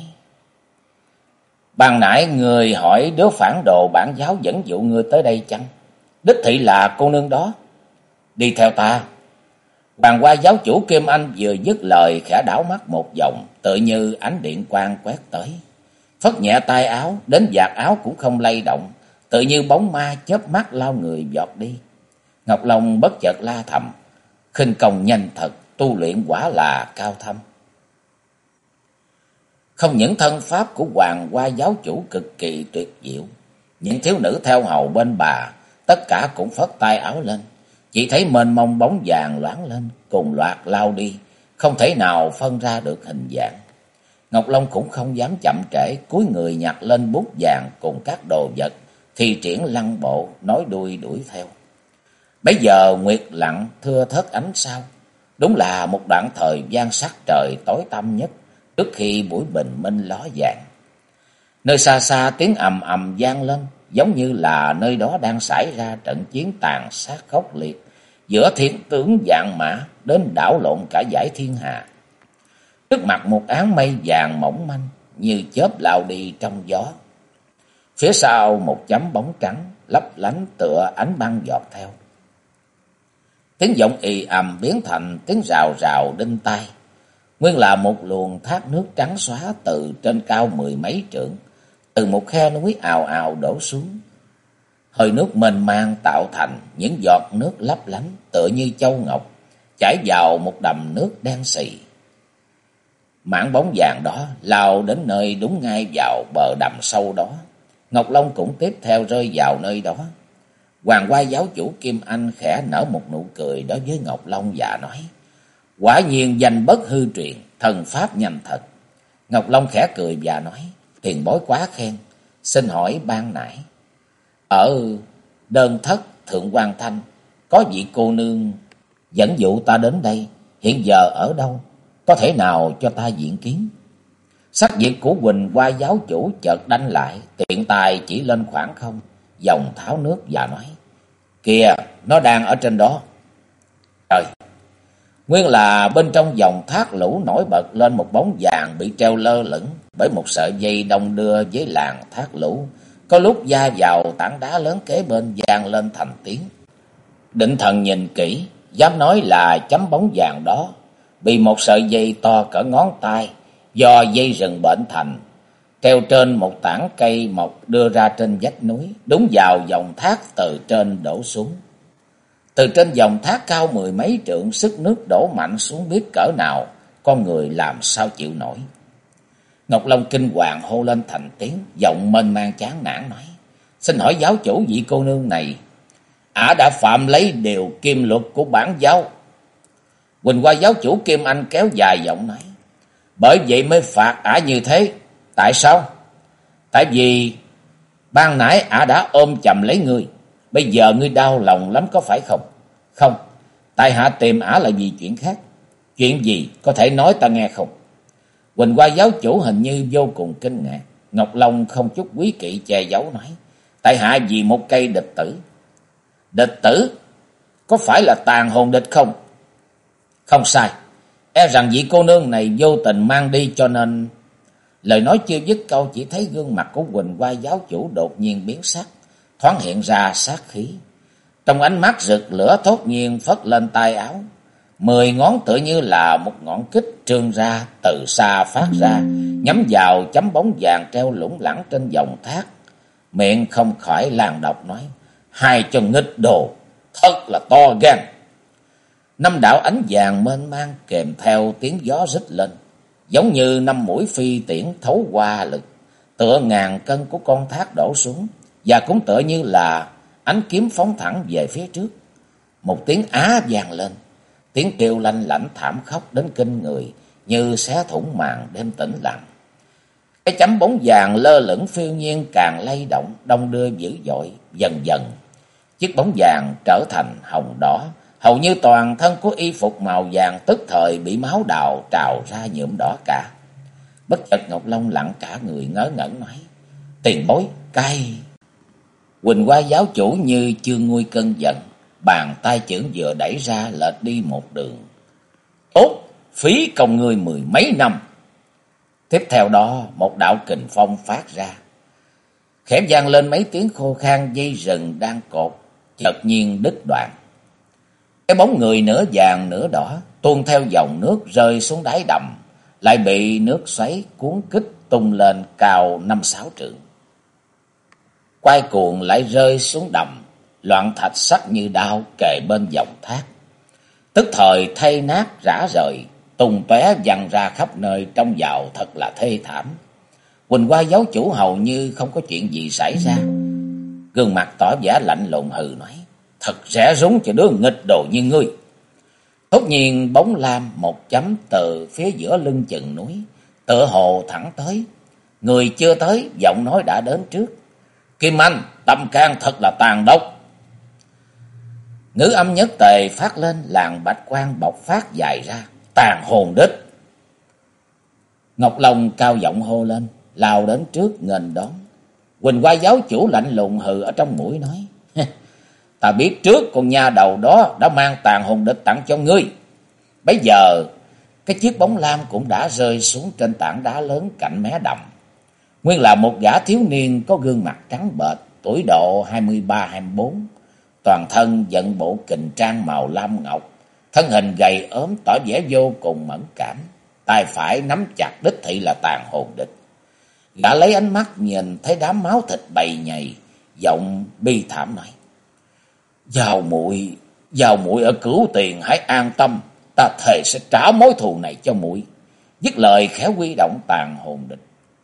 Ban nãy người hỏi đứa phản đồ bản giáo dẫn dụ ngươi tới đây chăng? Đích thị là cô nương đó. Đi theo ta. Hoàng Hoa giáo chủ Kim Anh vừa dứt lời, khẽ đảo mắt một vòng, tựa như ánh điện quang quét tới, phất nhẹ tay áo, đến vạt áo cũng không lay động, tự như bóng ma chớp mắt lao người vọt đi. Ngọc Long bất chợt la thầm: Khinh công nhanh thật, tu luyện quả là cao thâm. Không những thân pháp của Hoàng Hoa giáo chủ cực kỳ tuyệt diệu, những thiếu nữ theo hầu bên bà tất cả cũng phất tay áo lên, chỉ thấy mênh mông bóng vàng loáng lên, cùng loạt lao đi, không thể nào phân ra được hình dạng. Ngọc Long cũng không dám chậm trễ, cúi người nhặt lên bút vàng cùng các đồ vật, thì triển lăng bộ, nói đuôi đuổi theo. Bấy giờ nguyệt lặng thưa thớt ánh sao, đúng là một đoạn thời gian sắc trời tối tăm nhất, trước khi buổi bình minh ló dạng. Nơi xa xa tiếng ầm ầm vang lên, giống như là nơi đó đang xảy ra trận chiến tàn sát khốc liệt giữa thiên tướng vạn mã đến đảo lộn cả dải thiên hà. Trước mặt một áng mây vàng mỏng manh như chớp lao đi trong gió. Phía sau một chấm bóng trắng lấp lánh tựa ánh băng giọt theo. Tiếng vọng ì ầm biến thành tiếng rào rào đinh tai. Nguyên là một luồng thác nước trắng xóa từ trên cao mười mấy trượng, từ một khe núi ào ào đổ xuống. Hơi nước mênh mang tạo thành những giọt nước lấp lánh tựa như châu ngọc chảy vào một đầm nước đen sì. Mảng bóng vàng đó lao đến nơi đúng ngay vào bờ đầm sâu đó. Ngọc Long cũng tiếp theo rơi vào nơi đó. Hoàng Oai giáo chủ Kim Anh khẽ nở một nụ cười đối với Ngọc Long và nói: quả nhiên danh bất hư truyền, thần pháp nhanh thật. Ngọc Long khẽ cười và nói: tiền bối quá khen, xin hỏi ban nãy ở đơn thất Thượng Quan Thanh có vị cô nương dẫn dụ ta đến đây, hiện giờ ở đâu, có thể nào cho ta diện kiến? Sắc diện của Huỳnh Hoa giáo chủ chợt đanh lại, tiện tay chỉ lên khoảng không, dòng tháo nước và nói: kìa, nó đang ở trên đó. Trời! Nguyên là bên trong dòng thác lũ nổi bật lên một bóng vàng bị treo lơ lửng bởi một sợi dây đong đưa với làn thác lũ, có lúc va vào tảng đá lớn kế bên vang lên thành tiếng. Định thần nhìn kỹ, dám nói là chấm bóng vàng đó bị một sợi dây to cỡ ngón tay do dây rừng bệnh thành, treo trên một tảng cây mọc đưa ra trên vách núi, đúng vào dòng thác từ trên đổ xuống. Từ trên dòng thác cao mười mấy trượng, sức nước đổ mạnh xuống biết cỡ nào, con người làm sao chịu nổi. Ngọc Long kinh hoàng hô lên thành tiếng, giọng mênh mang chán nản nói: xin hỏi giáo chủ, vị cô nương này ả đã phạm lấy điều kim luật của bản giáo. Huỳnh Hoa giáo chủ Kim Anh kéo dài giọng nói: bởi vậy mới phạt ả như thế. Tại sao? Tại vì ban nãy ả đã ôm chầm lấy ngươi, bây giờ ngươi đau lòng lắm có phải không? Không, tại hạ tìm ả là vì chuyện khác. Chuyện gì, có thể nói ta nghe không? Huỳnh Hoa giáo chủ hình như vô cùng kinh ngạc. Ngọc Long không chút quý kỵ che giấu nói: tại hạ vì một cây địch tử. Địch tử? Có phải là tàn hồn địch không? Không sai, e rằng vị cô nương này vô tình mang đi cho nên... Lời nói chưa dứt câu, chỉ thấy gương mặt của Huỳnh Hoa giáo chủ đột nhiên biến sắc, thoáng hiện ra sát khí. Trong ánh mắt rực lửa thốt nhiên phất lên tay áo, 10 ngón tựa như là một ngọn kích trương ra từ xa phát ra, nhắm vào chấm bóng vàng treo lủng lẳng trên dòng thác. Miệng không khỏi làn độc nói: hai chân nghịch đồ, thật là to gan. 5 đạo ánh vàng mênh mang kèm theo tiếng gió rít lên, giống như 5 mũi phi tiễn thấu qua lực, tựa ngàn cân của con thác đổ xuống, và cũng tựa như là ánh kiếm phóng thẳng về phía trước. Một tiếng á vang lên, tiếng kêu lanh lảnh thảm khốc đến kinh người, như xé thủng màn đêm tĩnh lặng. Cái chấm bóng vàng lơ lửng phiêu nhiên càng lay động, đong đưa dữ dội. Dần dần chiếc bóng vàng trở thành hồng đỏ, hầu như toàn thân của y phục màu vàng tức thời bị máu đào trào ra nhuộm đỏ cả. Bất chợt Ngọc Long lặng cả người, ngớ ngẩn nói: tiền bối, cay. Huỳnh Hoa giáo chủ như chưa nguôi cơn giận, bàn tay chưởng vừa đẩy ra lệch đi một đường. Tốt, phí công ngươi 10 mấy năm. Tiếp theo đó một đạo kình phong phát ra, khẽ vang lên mấy tiếng khô khan, dây rừng đang cột chợt nhiên đứt đoạn. Cái bóng người nửa vàng nửa đỏ tuôn theo dòng nước rơi xuống đáy đầm, lại bị nước xoáy cuốn kích tung lên cao 5-6 trượng. Quay cuồng lại rơi xuống đầm, loạn thạch sắc như đao kề bên dòng thác. Tức thời thay nát rã rời, tung tóe văng ra khắp nơi, trông vào thật là thê thảm. Huỳnh Hoa giáo chủ hầu như không có chuyện gì xảy ra, gương mặt tỏ vẻ lạnh lùng hừ nói: thật rẻ rúng cho đứa nghịch đồ như ngươi. Tất nhiên bóng lam một chấm từ phía giữa lưng chừng núi, tựa hồ thẳng tới. Người chưa tới, giọng nói đã đến trước: Kim Anh, tâm can thật là tàn độc. Ngữ âm nhất tề phát lên, làn bạch quang bộc phát dài ra: tàn hồn đích. Ngọc Long cao giọng hô lên, lao đến trước nghênh đón. Quỳnh Hoa giáo chủ lạnh lùng hừ ở trong mũi nói: Ta biết trước con nha đầu đó đã mang tàn hồn địch tặng cho ngươi. Bây giờ cái chiếc bóng lam cũng đã rơi xuống trên tảng đá lớn cạnh mé đầm. Nguyên là một gã thiếu niên có gương mặt trắng bệch, tuổi độ 23-24, toàn thân vận bộ kình trang màu lam ngọc, thân hình gầy ốm tỏ vẻ vô cùng mẫn cảm, tay phải nắm chặt đích thị là tàn hồn địch. Gã lấy ánh mắt nhìn thấy đám máu thịt bầy nhầy, giọng bi thảm nói: Giao muội ở Cửu Tiền hãy an tâm, ta thề sẽ trả mối thù này cho muội. Dứt lời khẽ huy động tàn hồn địch.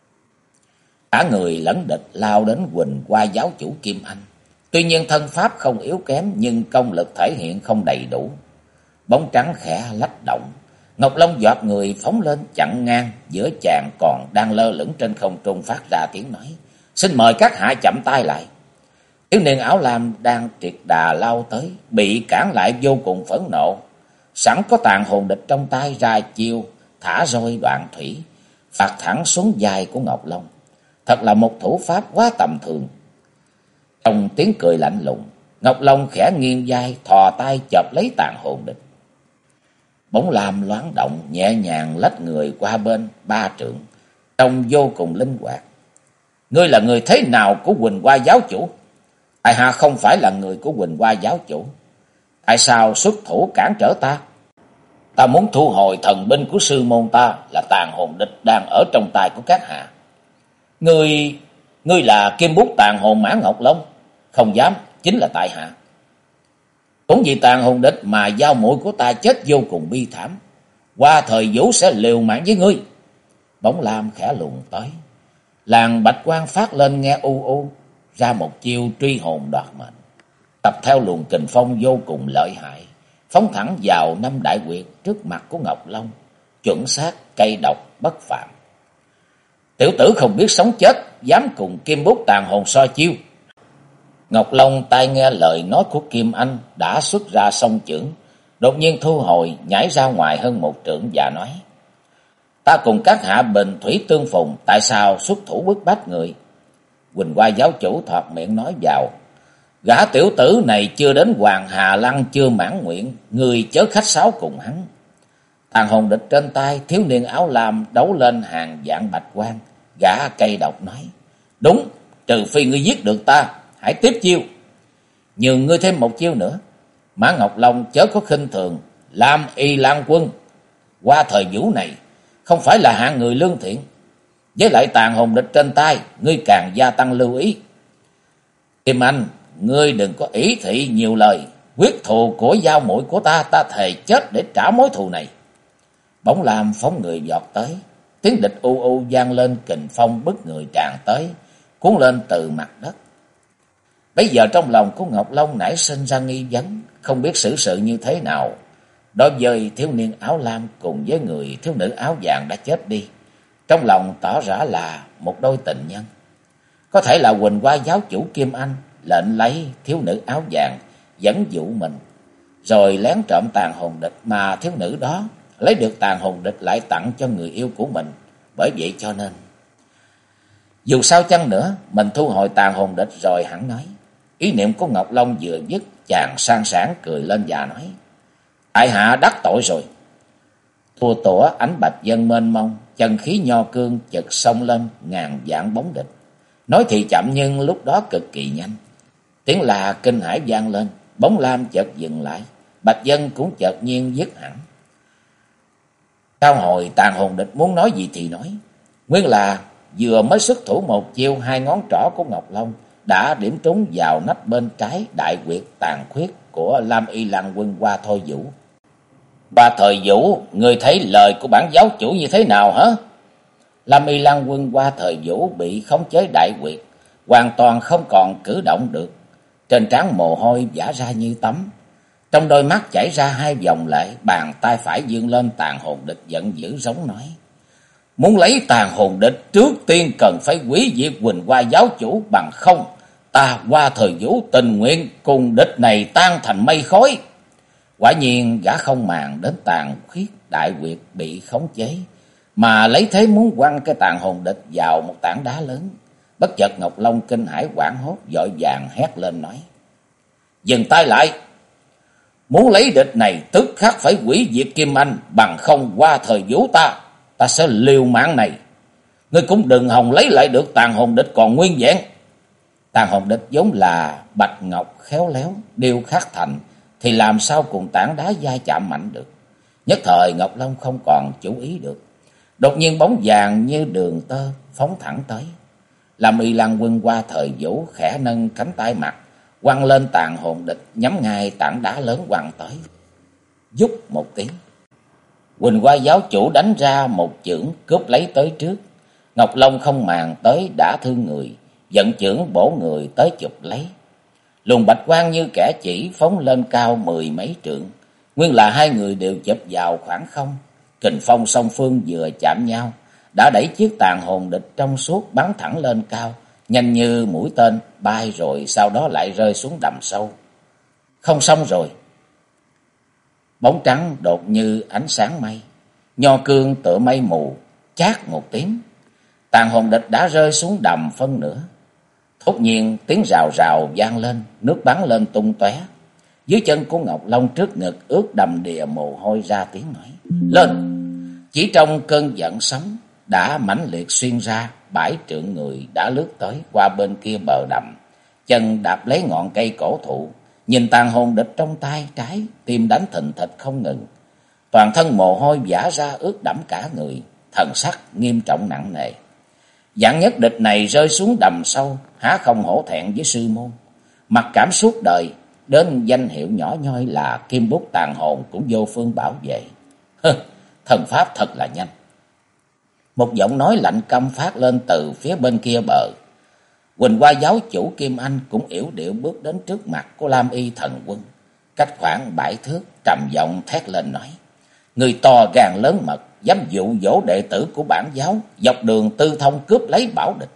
Cả người lẫn địch lao đến Quỳnh Hoa giáo chủ Kim Anh. Tuy nhiên thân pháp không yếu kém, nhưng công lực thể hiện không đầy đủ. Bóng trắng khẽ lách động, Ngọc Long giọt người phóng lên chặn ngang giữa chàng còn đang lơ lửng trên không trung, phát ra tiếng nói: Xin mời các hạ chậm tay lại. Thiếu niên áo lam đang triệt đà lao tới, bị cản lại vô cùng phẫn nộ. Sẵn có tàn hồn địch trong tay, ra chiêu thả roi đoạn thủy, phạt thẳng xuống vai của Ngọc Long. Thật là một thủ pháp quá tầm thường. Trong tiếng cười lạnh lùng, Ngọc Long khẽ nghiêng vai, thò tay chộp lấy tàn hồn địch. Bóng lam loáng động, nhẹ nhàng lách người qua bên 3 trượng, trông vô cùng linh hoạt. Ngươi là người thế nào của Quỳnh Hoa giáo chủ? Tại hạ không phải là người của Quỳnh Hoa giáo chủ. Tại sao xuất thủ cản trở ta? Ta muốn thu hồi thần binh của sư môn ta, là tàn hồn địch đang ở trong tay của các hạ. Ngươi là kim bút tàn hồn Mã Ngọc Long? Không dám, chính là tại hạ. Cũng vì tàn hồn địch mà giao muội của ta chết vô cùng bi thảm. Qua thời vũ sẽ liều mạng với ngươi. Bóng lam khẽ luồn tới, làn bạch quang phát lên nghe u u, ra một chiêu truy hồn đoạt mệnh, tập theo luồng kình phong vô cùng lợi hại, phóng thẳng vào 5 đại huyệt trước mặt của Ngọc Long, chuẩn xác cây độc bất phạm. Tiểu tử không biết sống chết, dám cùng kim bút tàn hồn so chiêu. Ngọc Long tai nghe lời nói của Kim Anh, đã xuất ra song chưởng, đột nhiên thu hồi, nhảy ra ngoài hơn 1 trượng và nói: Ta cùng các hạ bình thủy tương phùng, tại sao xuất thủ bức bách người? Quỳnh Hoa giáo chủ thoạt miệng nói vào: Gã tiểu tử này chưa đến Hoàng Hà Lăng chưa mãn nguyện, người chớ khách sáo cùng hắn. Tàn hồn địch trên tay thiếu niên áo lam đấu lên hàng vạn bạch quang. Gã cây độc nói: Đúng, trừ phi ngươi giết được ta, hãy tiếp chiêu. Nhường ngươi thêm một chiêu nữa. Mã Ngọc Long chớ có khinh thường, Lam Y Lan Quân qua thời vũ này không phải là hạng người lương thiện. Với lại tàn hồn địch trên tay, ngươi càng gia tăng lưu ý. Kim Anh, ngươi đừng có ý thị nhiều lời. Quyết thù của giao muội của ta, ta thề chết để trả mối thù này. Bóng lam phóng người giọt tới, tiếng địch u u vang lên, kình phong bức người tràn tới, cuốn lên từ mặt đất. Bây giờ trong lòng của Ngọc Long nảy sinh ra nghi vấn, không biết xử sự như thế nào đối với thiếu niên áo lam cùng với người thiếu nữ áo vàng đã chết đi. Trong lòng tỏ rõ là một đôi tình nhân. Có thể là Quỳnh Hoa giáo chủ Kim Anh lệnh lấy thiếu nữ áo vàng dẫn dụ mình, rồi lén trộm tàn hồn địch, mà thiếu nữ đó lấy được tàn hồn địch lại tặng cho người yêu của mình. Bởi vậy cho nên, dù sao chăng nữa, mình thu hồi tàn hồn địch rồi hẳn nói. Ý niệm của Ngọc Long vừa dứt, chàng sang sảng cười lên và nói: Tại hạ đắc tội rồi. Thua tủa ánh bạch dân mênh mông, chân khí nho cương chợt xông lên ngàn vạn bóng địch. Nói thì chậm nhưng lúc đó cực kỳ nhanh. Tiếng là kinh hãi vang lên, bóng lam chợt dừng lại, bạch dân cũng chợt nhiên dứt hẳn. Cao hồi tàn hồn địch muốn nói gì thì nói. Nguyên là vừa mới xuất thủ một chiêu, 2 ngón trỏ của Ngọc Long đã điểm trúng vào nách bên trái đại huyệt tàn khuyết của Lam Y Lan Quân Hoa Thôi Vũ. Ba Thời Vũ, người thấy lời của bản giáo chủ như thế nào hả? Lam Y Lan Quân Hoa Thời Vũ bị khống chế đại huyệt, hoàn toàn không còn cử động được. Trên trán mồ hôi vã ra như tắm, trong đôi mắt chảy ra 2 dòng lệ, bàn tay phải giương lên. Tàn hồn địch giận dữ giống nói: Muốn lấy tàn hồn địch, trước tiên cần phải hủy diệt Quỳnh Hoa giáo chủ, bằng không ta Hoa Thời Vũ tình nguyện cùng địch này tan thành mây khói. Quả nhiên gã không màng đến tàn khuyết đại huyệt bị khống chế, mà lấy thế muốn quăng cái tàn hồn địch vào một tảng đá lớn. Bất chợt Ngọc Long kinh hãi hoảng hốt, vội vàng hét lên nói: "Dừng tay lại! Muốn lấy địch này tức khắc phải hủy diệt Kim Anh, bằng không qua thời vũ ta sẽ liều mạng này. Ngươi cũng đừng hòng lấy lại được tàn hồn địch còn nguyên vẹn." Tàn hồn địch vốn là bạch ngọc khéo léo điêu khắc thành, thì làm sao cùng tảng đá va chạm mạnh được. Nhất thời Ngọc Long không còn chú ý được. Đột nhiên bóng vàng như đường tơ phóng thẳng tới. Lâm Y Lăng Quân qua thời vũ khẽ nâng cánh tay mặt, quăng lên tàn hồn địch, nhắm ngay tảng đá lớn quăng tới. Vút một tiếng, Quỳnh Hoa giáo chủ đánh ra một chưởng cướp lấy tới trước. Ngọc Long không màng tới đã thương người, giận chưởng bổ người tới chụp lấy. Luồng bạch quang như kẻ chỉ phóng lên cao 10 mấy trượng. Nguyên là hai người đều chụp vào khoảng không. Kình phong song phương vừa chạm nhau, đã đẩy chiếc tàn hồn địch trong suốt bắn thẳng lên cao, nhanh như mũi tên bay, rồi sau đó lại rơi xuống đầm sâu. Không xong rồi. Bóng trắng đột như ánh sáng mây, nho cương tựa mây mù, chát một tiếng, tàn hồn địch đã rơi xuống đầm phân nửa. Thốt nhiên tiếng rào rào vang lên, nước bắn lên tung tóe. Dưới chân của Ngọc Long trước ngực ướt đầm đìa mồ hôi ra tiếng nói: "Lên!" Chỉ trong cơn giận sóng đã mãnh liệt xuyên ra, 7 trượng người đã lướt tới qua bên kia bờ đầm, chân đạp lấy ngọn cây cổ thụ, nhìn tàn hồn địch trong tay trái, tim đánh thình thịch không ngừng. Toàn thân mồ hôi vã ra ướt đẫm cả người, thần sắc nghiêm trọng nặng nề. Dạng nhất địch này rơi xuống đầm sâu, há không hổ thẹn với sư môn. Mặc cảm suốt đời, đến danh hiệu nhỏ nhoi là kim bút tàn hồn cũng vô phương bảo vệ. Thần pháp thật là nhanh. Một giọng nói lạnh căm phát lên từ phía bên kia bờ. Quỳnh Hoa giáo chủ Kim Anh cũng yểu điệu bước đến trước mặt của Lam Y thần quân, cách khoảng 7 thước, trầm giọng thét lên nói: "Người to gan lớn mật, dám dụ dỗ đệ tử của bản giáo, dọc đường tư thông cướp lấy bảo địch."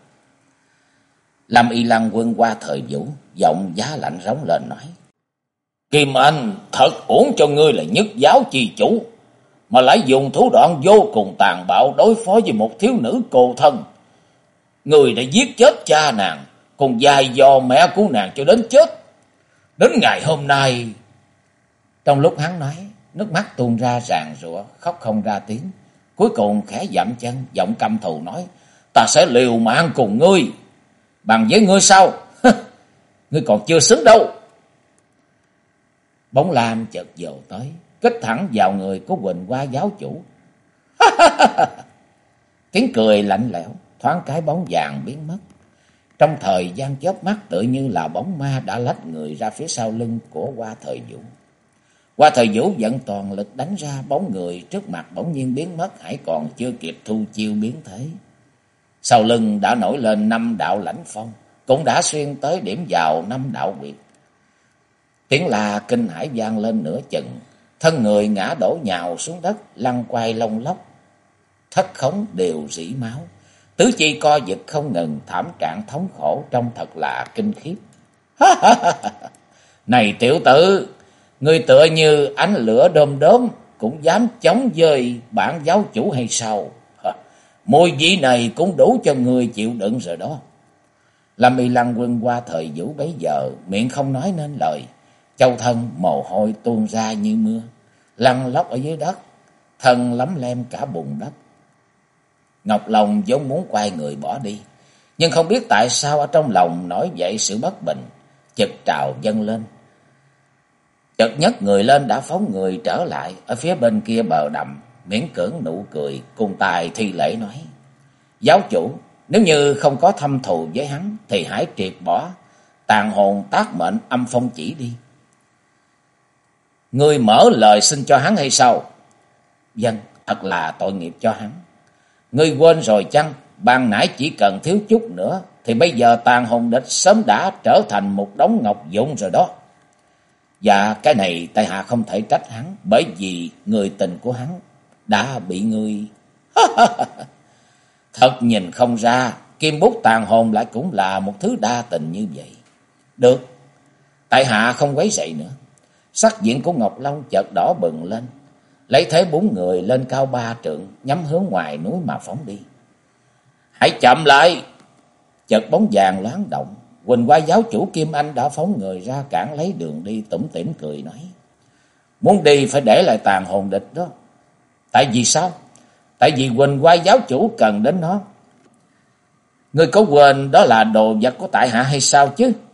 Lam Y Lăng Quân qua thời vũ, giọng giá lạnh rống lên nói: "Kim Anh, thật uổng cho ngươi là nhất giáo chi chủ, mà lại dùng thủ đoạn vô cùng tàn bạo đối phó với một thiếu nữ cô thân. Người đã giết chết cha nàng, còn dai dò mẹ của nàng cho đến chết. Đến ngày hôm nay..." Trong lúc hắn nói, nước mắt tuôn ra ràn rụa, khóc không ra tiếng. Cuối cùng khẽ dậm chân, giọng căm thù nói: "Ta sẽ liều mạng cùng ngươi. Bằng với ngươi sao? Ngươi còn chưa xứng đâu." Bóng lam chợt dồ tới, kích thẳng vào người của Quỳnh Hoa giáo chủ. Tiếng cười lạnh lẽo, thoáng cái bóng vàng biến mất. Trong thời gian chớp mắt, tựa như là bóng ma đã lách người ra phía sau lưng của Hoa Thời Vũ. Hoa Thời Vũ dẫn toàn lực đánh ra, bóng người trước mặt bỗng nhiên biến mất, hãy còn chưa kịp thu chiêu biến thế. Sau lưng đã nổi lên 5 đạo lãnh phong, cũng đã xuyên tới điểm vào 5 đạo huyệt. Tiếng la kinh hãi vang lên nửa chừng, thân người ngã đổ nhào xuống đất, lăn quay lông lóc, thất khống đều rỉ máu, tứ chi co giật không ngừng, thảm trạng thống khổ trông thật là kinh khiếp. "Này tiểu tử, ngươi tựa như ánh lửa đom đóm, cũng dám chống với bản giáo chủ hay sao? Mùi vị này cũng đủ cho ngươi chịu đựng rồi đó." Lâm Y Lăng Quân qua thời vũ bấy giờ miệng không nói nên lời, châu thân mồ hôi tuôn ra như mưa, lăn lóc ở dưới đất, thân lấm lem cả bùn đất. Ngọc Long vốn muốn quay người bỏ đi, nhưng không biết tại sao ở trong lòng nổi dậy sự bất bình, chực trào dâng lên. Chợt nhấc người lên đã phóng người trở lại ở phía bên kia bờ đầm, miễn cưỡng nụ cười, cùng tài thi lễ nói: "Giáo chủ, nếu như không có thâm thù với hắn, thì hãy triệt bỏ tàn hồn tác mệnh âm phong chỉ đi." "Ngươi mở lời xin cho hắn hay sao?" "Vâng, thật là tội nghiệp cho hắn." "Ngươi quên rồi chăng? Ban nãy chỉ cần thiếu chút nữa, thì bây giờ tàn hồn địch sớm đã trở thành một đống ngọc dụng rồi đó." "Dạ, cái này tại hạ không thể trách hắn, bởi vì người tình của hắn đã bị ngươi..." "Thật nhìn không ra, kim bút tàn hồn lại cũng là một thứ đa tình như vậy. Được, tại hạ không quấy rầy nữa." Sắc diện của Ngọc Long chợt đỏ bừng lên, lấy thế 4 người lên cao 3 trượng, nhắm hướng ngoài núi mà phóng đi. Hãy chậm lại! Chợt bóng vàng loáng động, Quỳnh Hoa giáo chủ Kim Anh đã phóng người ra cản lấy đường đi, tủm tỉm cười nói: Muốn đi phải để lại tàn hồn địch đó. Tại vì sao? Tại vì Quỳnh Hoa giáo chủ cần đến nó. Ngươi có quên đó là đồ vật của tại hạ hay sao chứ?